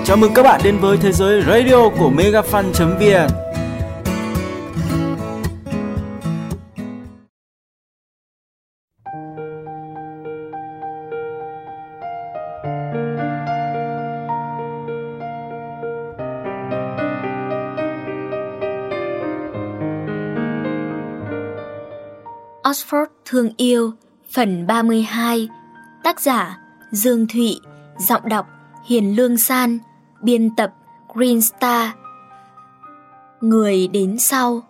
Chào mừng các bạn đến với thế giới radio của megafan.vn. Oxford thương yêu, phần 32. Tác giả Dương Thụy, giọng đọc Hiền Lương San, biên tập Green Star. Người đến sau.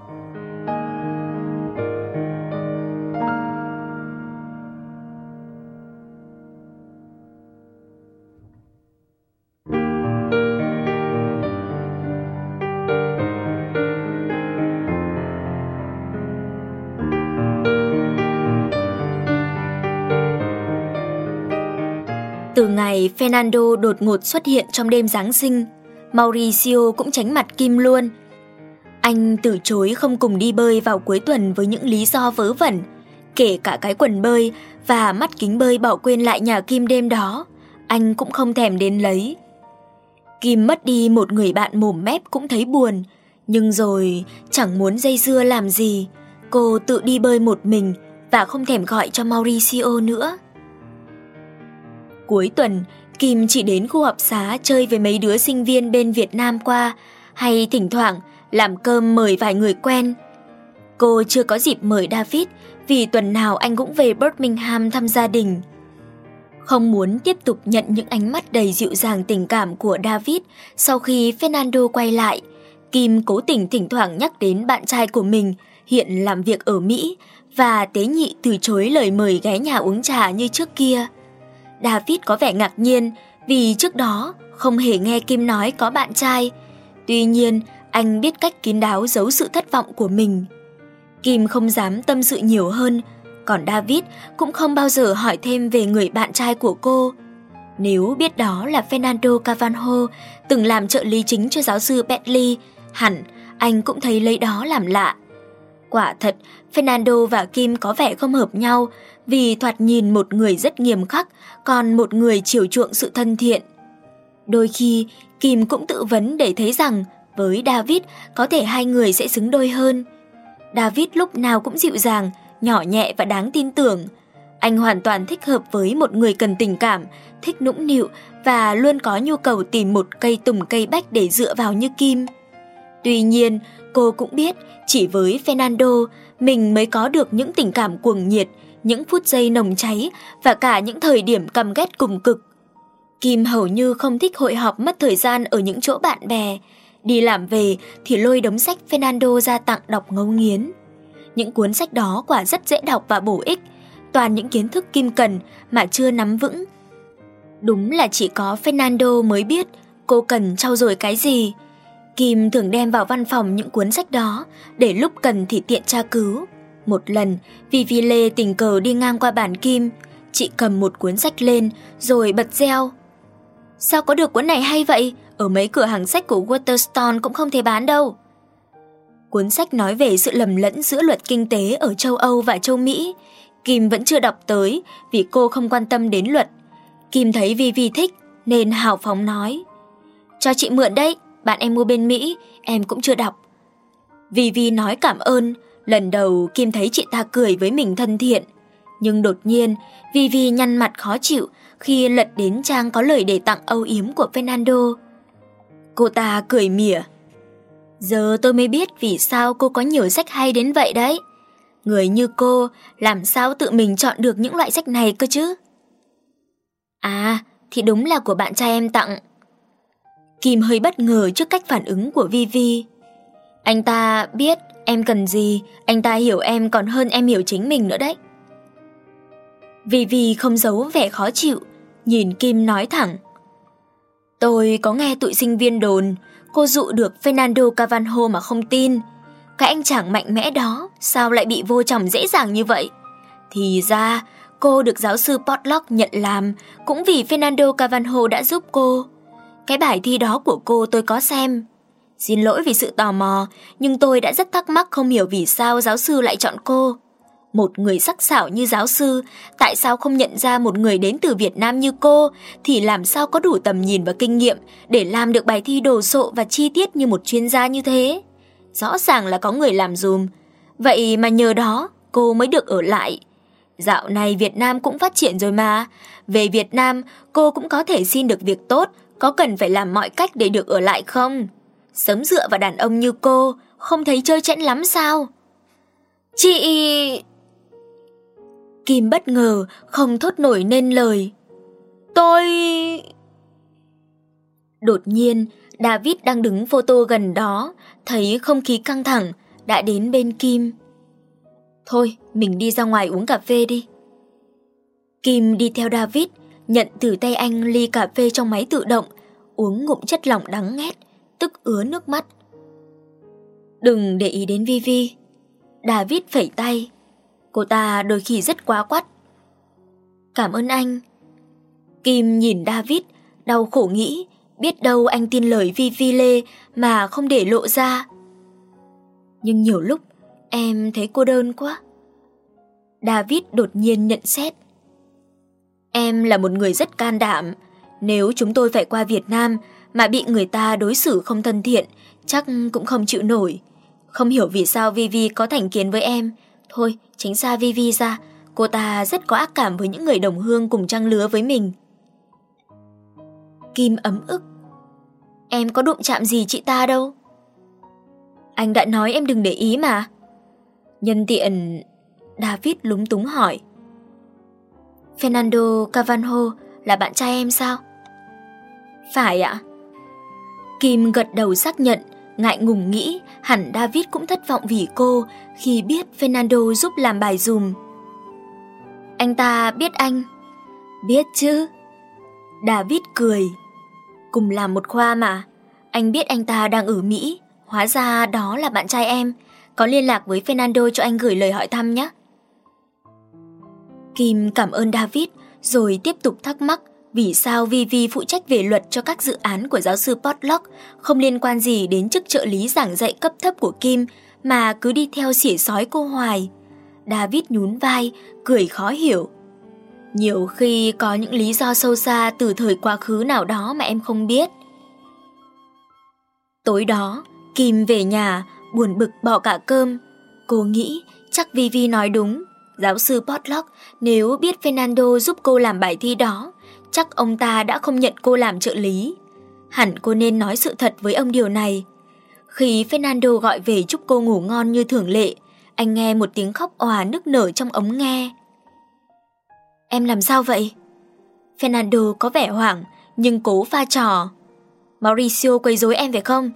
Từ ngày Fernando đột ngột xuất hiện trong đêm Giáng sinh, Mauricio cũng tránh mặt Kim luôn. Anh từ chối không cùng đi bơi vào cuối tuần với những lý do vớ vẩn, kể cả cái quần bơi và mắt kính bơi bỏ quên lại nhà Kim đêm đó, anh cũng không thèm đến lấy. Kim mất đi một người bạn mồm mép cũng thấy buồn, nhưng rồi chẳng muốn dây dưa làm gì, cô tự đi bơi một mình và không thèm gọi cho Mauricio nữa. Cuối tuần, Kim chỉ đến khu học xá chơi với mấy đứa sinh viên bên Việt Nam qua, hay thỉnh thoảng làm cơm mời vài người quen. Cô chưa có dịp mời David vì tuần nào anh cũng về Birmingham thăm gia đình. Không muốn tiếp tục nhận những ánh mắt đầy dịu dàng tình cảm của David sau khi Fernando quay lại, Kim cố tình thỉnh thoảng nhắc đến bạn trai của mình hiện làm việc ở Mỹ và tế nhị từ chối lời mời ghé nhà uống trà như trước kia. David có vẻ ngạc nhiên vì trước đó không hề nghe Kim nói có bạn trai. Tuy nhiên, anh biết cách kín đáo giấu sự thất vọng của mình. Kim không dám tâm sự nhiều hơn, còn David cũng không bao giờ hỏi thêm về người bạn trai của cô. Nếu biết đó là Fernando Carvalho, từng làm trợ lý chính cho giáo sư Bentley, hẳn anh cũng thấy lấy đó làm lạ. Quả thật, Fernando và Kim có vẻ không hợp nhau vì thoạt nhìn một người rất nghiêm khắc, còn một người chiều chuộng sự thân thiện. Đôi khi, Kim cũng tự vấn để thấy rằng với David có thể hai người sẽ xứng đôi hơn. David lúc nào cũng dịu dàng, nhỏ nhẹ và đáng tin tưởng. Anh hoàn toàn thích hợp với một người cần tình cảm, thích nũng nịu và luôn có nhu cầu tìm một cây tùng cây bách để dựa vào như Kim. Tuy nhiên, cô cũng biết chỉ với Fernando mình mới có được những tình cảm cuồng nhiệt, những phút giây nồng cháy và cả những thời điểm căm ghét cùng cực. Kim hầu như không thích hội họp mất thời gian ở những chỗ bạn bè. Đi làm về thì lôi đống sách Fernando ra tặng đọc ngấu nghiến. Những cuốn sách đó quả rất dễ đọc và bổ ích, toàn những kiến thức Kim cần mà chưa nắm vững. Đúng là chỉ có Fernando mới biết cô cần trau dồi cái gì. Kim thường đem vào văn phòng những cuốn sách đó để lúc cần thì tiện tra cứu. Một lần, Vivi Lê tình cờ đi ngang qua bàn Kim, chị cầm một cuốn sách lên rồi bật reo. Sao có được cuốn này hay vậy? Ở mấy cửa hàng sách của Waterstone cũng không thể bán đâu. Cuốn sách nói về sự lầm lẫn giữa luật kinh tế ở châu Âu và châu Mỹ. Kim vẫn chưa đọc tới vì cô không quan tâm đến luật. Kim thấy Vivi thích nên hào phóng nói. Cho chị mượn đấy, bạn em mua bên Mỹ, em cũng chưa đọc. Vivi nói cảm ơn. Lần đầu Kim thấy chị ta cười với mình thân thiện. Nhưng đột nhiên, Vivi nhăn mặt khó chịu khi lật đến trang có lời đề tặng âu yếm của Fernando. Cô ta cười mỉa. Giờ tôi mới biết vì sao cô có nhiều sách hay đến vậy đấy. Người như cô làm sao tự mình chọn được những loại sách này cơ chứ? À, thì đúng là của bạn trai em tặng. Kim hơi bất ngờ trước cách phản ứng của Vivi. Anh ta biết em cần gì, anh ta hiểu em còn hơn em hiểu chính mình nữa đấy. Vivi không giấu vẻ khó chịu, nhìn Kim nói thẳng. Tôi có nghe tụi sinh viên đồn, cô dụ được Fernando Carvalho mà không tin. Cái anh chàng mạnh mẽ đó, sao lại bị vô chồng dễ dàng như vậy? Thì ra, cô được giáo sư Potlock nhận làm, cũng vì Fernando Carvalho đã giúp cô. Cái bài thi đó của cô tôi có xem. Xin lỗi vì sự tò mò, nhưng tôi đã rất thắc mắc không hiểu vì sao giáo sư lại chọn cô. Một người sắc sảo như giáo sư, tại sao không nhận ra một người đến từ Việt Nam như cô thì làm sao có đủ tầm nhìn và kinh nghiệm để làm được bài thi đồ sộ và chi tiết như một chuyên gia như thế? Rõ ràng là có người làm giùm. Vậy mà nhờ đó cô mới được ở lại. Dạo này Việt Nam cũng phát triển rồi mà. Về Việt Nam cô cũng có thể xin được việc tốt, có cần phải làm mọi cách để được ở lại không? Sống dựa vào đàn ông như cô không thấy trơ trẽn lắm sao? Chị... Kim bất ngờ không thốt nổi nên lời. Tôi... Đột nhiên, David đang đứng photo gần đó, thấy không khí căng thẳng, đã đến bên Kim. Thôi, mình đi ra ngoài uống cà phê đi. Kim đi theo David, nhận từ tay anh ly cà phê trong máy tự động, uống ngụm chất lỏng đắng nghét, tức ứa nước mắt. Đừng để ý đến Vivi. David phẩy tay. Cô ta đôi khi rất quá quắt. Cảm ơn anh. Kim nhìn David, đau khổ nghĩ, biết đâu anh tin lời Vivi Lê mà không để lộ ra. Nhưng nhiều lúc em thấy cô đơn quá. David đột nhiên nhận xét. Em là một người rất can đảm. Nếu chúng tôi phải qua Việt Nam mà bị người ta đối xử không thân thiện, chắc cũng không chịu nổi. Không hiểu vì sao Vivi có thành kiến với em. Thôi, tránh xa Vivi ra. Cô ta rất có ác cảm với những người đồng hương cùng trang lứa với mình. Kim ấm ức. Em có đụng chạm gì chị ta đâu. Anh đã nói em đừng để ý mà. Nhân tiện, David lúng túng hỏi. Fernando Carvalho là bạn trai em sao? Phải ạ. Kim gật đầu xác nhận, ngại ngùng nghĩ hẳn David cũng thất vọng vì cô khi biết Fernando giúp làm bài dùm. Anh ta biết anh? Biết chứ. David cười. Cùng làm một khoa mà. Anh biết anh ta đang ở Mỹ, hóa ra đó là bạn trai em. Có liên lạc với Fernando cho anh gửi lời hỏi thăm nhé. Kim cảm ơn David rồi tiếp tục thắc mắc vì sao Vivi phụ trách về luật cho các dự án của giáo sư Potluck không liên quan gì đến chức trợ lý giảng dạy cấp thấp của Kim mà cứ đi theo xỉa xói cô hoài. David nhún vai, cười khó hiểu. Nhiều khi có những lý do sâu xa từ thời quá khứ nào đó mà em không biết. Tối đó, Kim về nhà, buồn bực bỏ cả cơm. Cô nghĩ chắc Vivi nói đúng. Giáo sư Potluck nếu biết Fernando giúp cô làm bài thi đó, chắc ông ta đã không nhận cô làm trợ lý. Hẳn cô nên nói sự thật với ông điều này. Khi Fernando gọi về chúc cô ngủ ngon như thường lệ, anh nghe một tiếng khóc òa nức nở trong ống nghe. Em làm sao vậy? Fernando có vẻ hoảng nhưng cố pha trò. Mauricio quấy rối em phải không?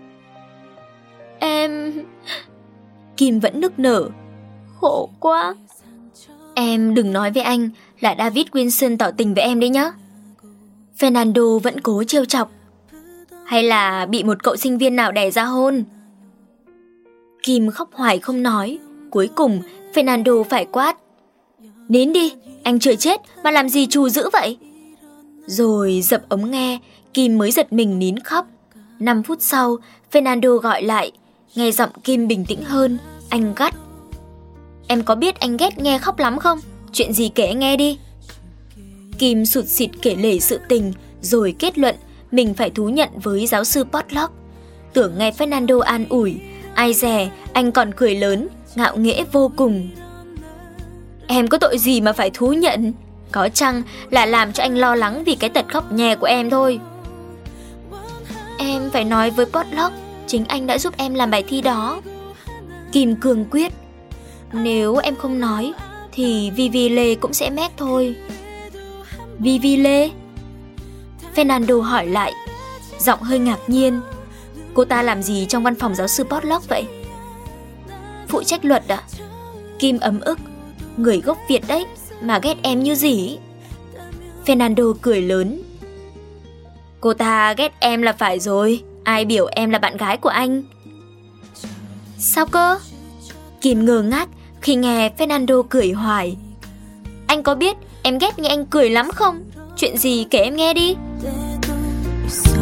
Em... Kim vẫn nức nở. Khổ quá. Em đừng nói với anh là David Wilson tỏ tình với em đấy nhá. Fernando vẫn cố trêu chọc. Hay là bị một cậu sinh viên nào đè ra hôn? Kim khóc hoài không nói. Cuối cùng Fernando phải quát. Nín đi, anh chưa chết mà làm gì trù dữ vậy? Rồi dập ống nghe, Kim mới giật mình nín khóc. 5 phút sau, Fernando gọi lại. Nghe giọng Kim bình tĩnh hơn, anh gắt. Em có biết anh ghét nghe khóc lắm không? Chuyện gì kể anh nghe đi. Kim sụt sịt kể lể sự tình, rồi kết luận mình phải thú nhận với giáo sư Potluck. Tưởng nghe Fernando an ủi, ai dè anh còn cười lớn, ngạo nghễ vô cùng. Em có tội gì mà phải thú nhận? Có chăng là làm cho anh lo lắng vì cái tật khóc nhè của em thôi. Em phải nói với Potluck, chính anh đã giúp em làm bài thi đó. Kim cương quyết. Nếu em không nói thì Vivi Lê cũng sẽ mét thôi. Vivi Lê? Fernando hỏi lại, giọng hơi ngạc nhiên. Cô ta làm gì trong văn phòng giáo sư Potluck vậy? Phụ trách luật à? Kim ấm ức. Người gốc Việt đấy mà ghét em như gì? Fernando cười lớn. Cô ta ghét em là phải rồi. Ai biểu em là bạn gái của anh? Sao cơ? Kim ngơ ngác khi nghe Fernando cười hoài. Anh có biết em ghét nghe anh cười lắm không? Chuyện gì kể em nghe đi.